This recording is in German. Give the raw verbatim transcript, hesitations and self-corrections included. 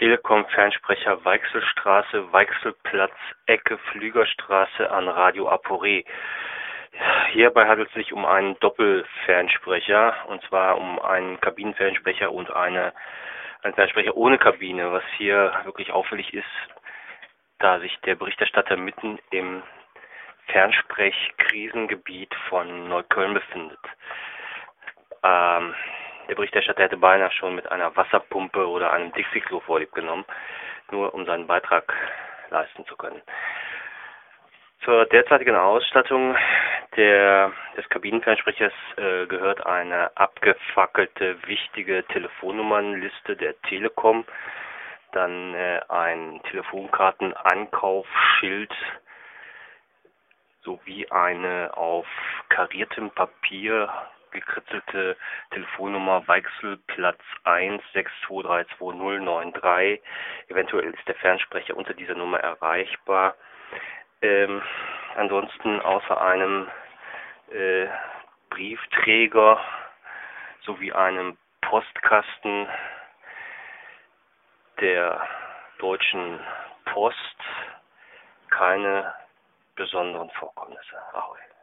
Telekom-Fernsprecher Weichselstraße, Weichselplatz, Ecke Flügerstraße an Radio Aporé. Hierbei handelt es sich um einen Doppelfernsprecher, und zwar um einen Kabinenfernsprecher und eine, einen Fernsprecher ohne Kabine, was hier wirklich auffällig ist, da sich der Berichterstatter mitten im Fernsprech-Krisengebiet von Neukölln befindet. Ähm, der Berichterstatter hätte beinahe schon mit einer Wasserpumpe oder einem Dixie-Klo vorlieb genommen, nur um seinen Beitrag leisten zu können. Zur derzeitigen Ausstattung der, des Kabinenfernsprechers äh, gehört eine abgefackelte, wichtige Telefonnummernliste der Telekom, dann äh, ein Telefonkartenankaufsschild sowie eine auf kariertem Papier gekritzelte Telefonnummer Weichselplatz eins sechs zwei drei zwei null neun drei. Eventuell ist der Fernsprecher unter dieser Nummer erreichbar. Ähm, ansonsten außer einem äh, Briefträger sowie einem Postkasten der Deutschen Post keine besonderen Vorkommnisse. Ahoi.